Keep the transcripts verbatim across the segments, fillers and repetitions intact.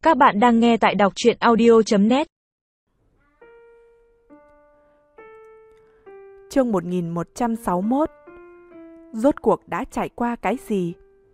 Các bạn đang nghe tại đọc truyện audio chấm net. Chương một nghìn một trăm sáu mươi mốt. Rốt cuộc đã trải qua cái gì?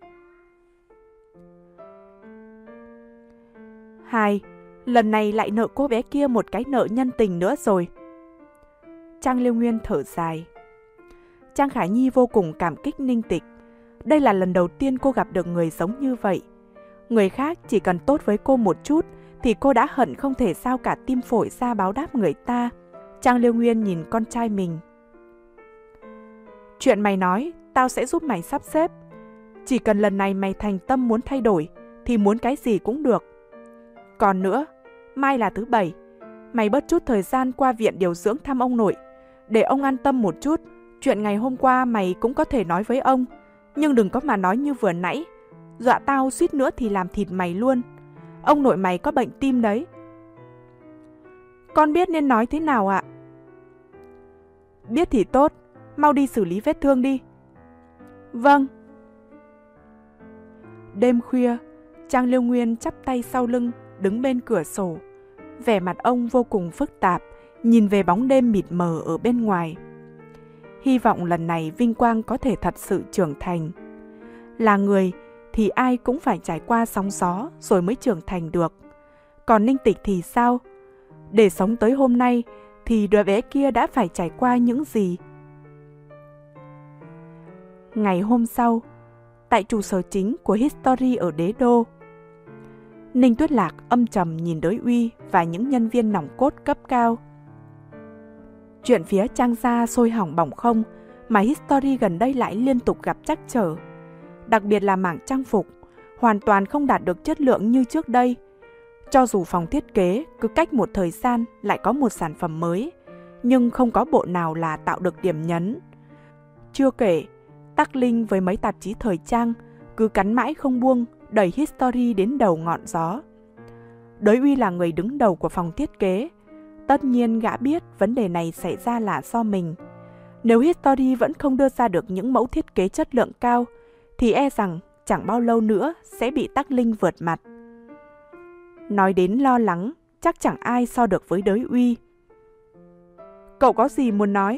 Hai, lần này lại nợ cô bé kia một cái nợ nhân tình nữa rồi. Trang Liêu Nguyên thở dài. Trang Khải Nhi vô cùng cảm kích Ninh Tịch. Đây là lần đầu tiên cô gặp được người giống như vậy. Người khác chỉ cần tốt với cô một chút thì cô đã hận không thể sao cả tim phổi ra báo đáp người ta. Trang Liêu Nguyên nhìn con trai mình. Chuyện mày nói, tao sẽ giúp mày sắp xếp. Chỉ cần lần này mày thành tâm muốn thay đổi thì muốn cái gì cũng được. Còn nữa, mai là thứ bảy. Mày bớt chút thời gian qua viện điều dưỡng thăm ông nội. Để ông an tâm một chút. Chuyện ngày hôm qua mày cũng có thể nói với ông. Nhưng đừng có mà nói như vừa nãy. Dọa tao suýt nữa thì làm thịt mày luôn. Ông nội mày có bệnh tim đấy. Con biết nên nói thế nào ạ? Biết thì tốt. Mau đi xử lý vết thương đi. Vâng. Đêm khuya, Trang Liêu Nguyên chắp tay sau lưng, đứng bên cửa sổ. Vẻ mặt ông vô cùng phức tạp, nhìn về bóng đêm mịt mờ ở bên ngoài. Hy vọng lần này Vinh Quang có thể thật sự trưởng thành. Là người thì ai cũng phải trải qua sóng gió rồi mới trưởng thành được. Còn Ninh Tịch thì sao? Để sống tới hôm nay thì đứa bé kia đã phải trải qua những gì? Ngày hôm sau, tại trụ sở chính của History ở Đế Đô, Ninh Tuyết Lạc âm trầm nhìn Đới Uy và những nhân viên nòng cốt cấp cao. Chuyện phía Trang gia sôi hỏng bỏng không mà History gần đây lại liên tục gặp trắc trở. Đặc biệt là mảng trang phục, hoàn toàn không đạt được chất lượng như trước đây. Cho dù phòng thiết kế cứ cách một thời gian lại có một sản phẩm mới, nhưng không có bộ nào là tạo được điểm nhấn. Chưa kể, Tắc Linh với mấy tạp chí thời trang cứ cắn mãi không buông, đẩy History đến đầu ngọn gió. Đới Uy là người đứng đầu của phòng thiết kế. Tất nhiên gã biết vấn đề này xảy ra là do mình. Nếu History vẫn không đưa ra được những mẫu thiết kế chất lượng cao, thì e rằng chẳng bao lâu nữa sẽ bị Tắc Linh vượt mặt. Nói đến lo lắng, chắc chẳng ai so được với Đới Uy. Cậu có gì muốn nói?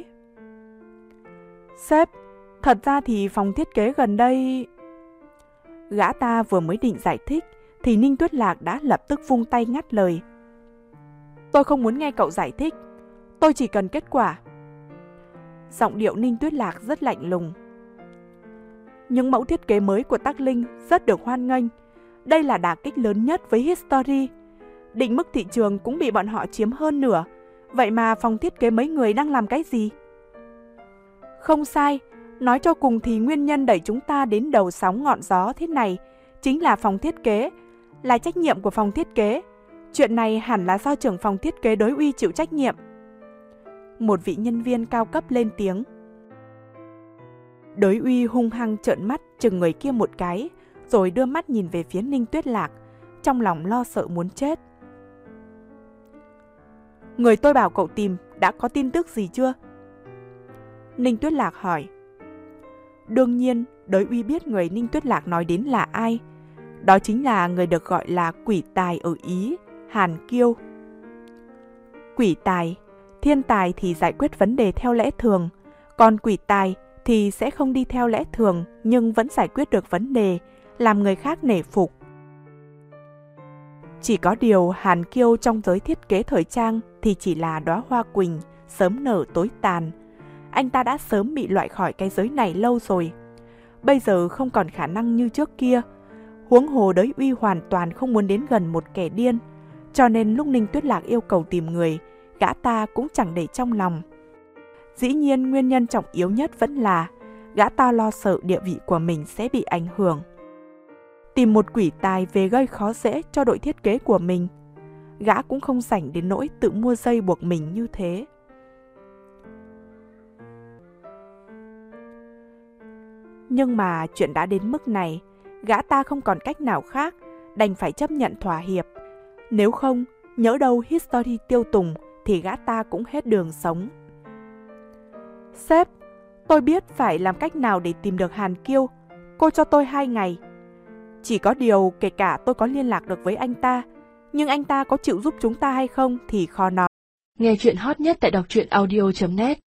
Sếp, thật ra thì phòng thiết kế gần đây... Gã ta vừa mới định giải thích thì Ninh Tuyết Lạc đã lập tức vung tay ngắt lời. Tôi không muốn nghe cậu giải thích, tôi chỉ cần kết quả. Giọng điệu Ninh Tuyết Lạc rất lạnh lùng. Những mẫu thiết kế mới của Tắc Linh rất được hoan nghênh. Đây là đả kích lớn nhất với History. Định mức thị trường cũng bị bọn họ chiếm hơn nửa. Vậy mà phòng thiết kế mấy người đang làm cái gì? Không sai, nói cho cùng thì nguyên nhân đẩy chúng ta đến đầu sóng ngọn gió thế này chính là phòng thiết kế, là trách nhiệm của phòng thiết kế. Chuyện này hẳn là do trưởng phòng thiết kế Đới Uy chịu trách nhiệm. Một vị nhân viên cao cấp lên tiếng. Đới Uy hung hăng trợn mắt chừng người kia một cái, rồi đưa mắt nhìn về phía Ninh Tuyết Lạc, trong lòng lo sợ muốn chết. Người tôi bảo cậu tìm đã có tin tức gì chưa? Ninh Tuyết Lạc hỏi. Đương nhiên, Đới Uy biết người Ninh Tuyết Lạc nói đến là ai. Đó chính là người được gọi là quỷ tài ở Ý, Hàn Kiêu. Quỷ tài, thiên tài thì giải quyết vấn đề theo lẽ thường, còn quỷ tài thì sẽ không đi theo lẽ thường nhưng vẫn giải quyết được vấn đề, làm người khác nể phục. Chỉ có điều Hàn Kiêu trong giới thiết kế thời trang thì chỉ là đóa hoa quỳnh, sớm nở tối tàn. Anh ta đã sớm bị loại khỏi cái giới này lâu rồi. Bây giờ không còn khả năng như trước kia. Huống hồ Đới Uy hoàn toàn không muốn đến gần một kẻ điên. Cho nên lúc Ninh Tuyết Lạc yêu cầu tìm người, gã ta cũng chẳng để trong lòng. Dĩ nhiên nguyên nhân trọng yếu nhất vẫn là gã ta lo sợ địa vị của mình sẽ bị ảnh hưởng. Tìm một quỷ tài về gây khó dễ cho đội thiết kế của mình. Gã cũng không rảnh đến nỗi tự mua dây buộc mình như thế. Nhưng mà chuyện đã đến mức này, gã ta không còn cách nào khác, đành phải chấp nhận thỏa hiệp. Nếu không, nhỡ đâu History tiêu tùng thì gã ta cũng hết đường sống. Sếp, tôi biết phải làm cách nào để tìm được Hàn Kiêu. Cô cho tôi hai ngày. Chỉ có điều kể cả tôi có liên lạc được với anh ta nhưng anh ta có chịu giúp chúng ta hay không thì khó nói. Nghe chuyện hot nhất tại đọc truyện audio chấm net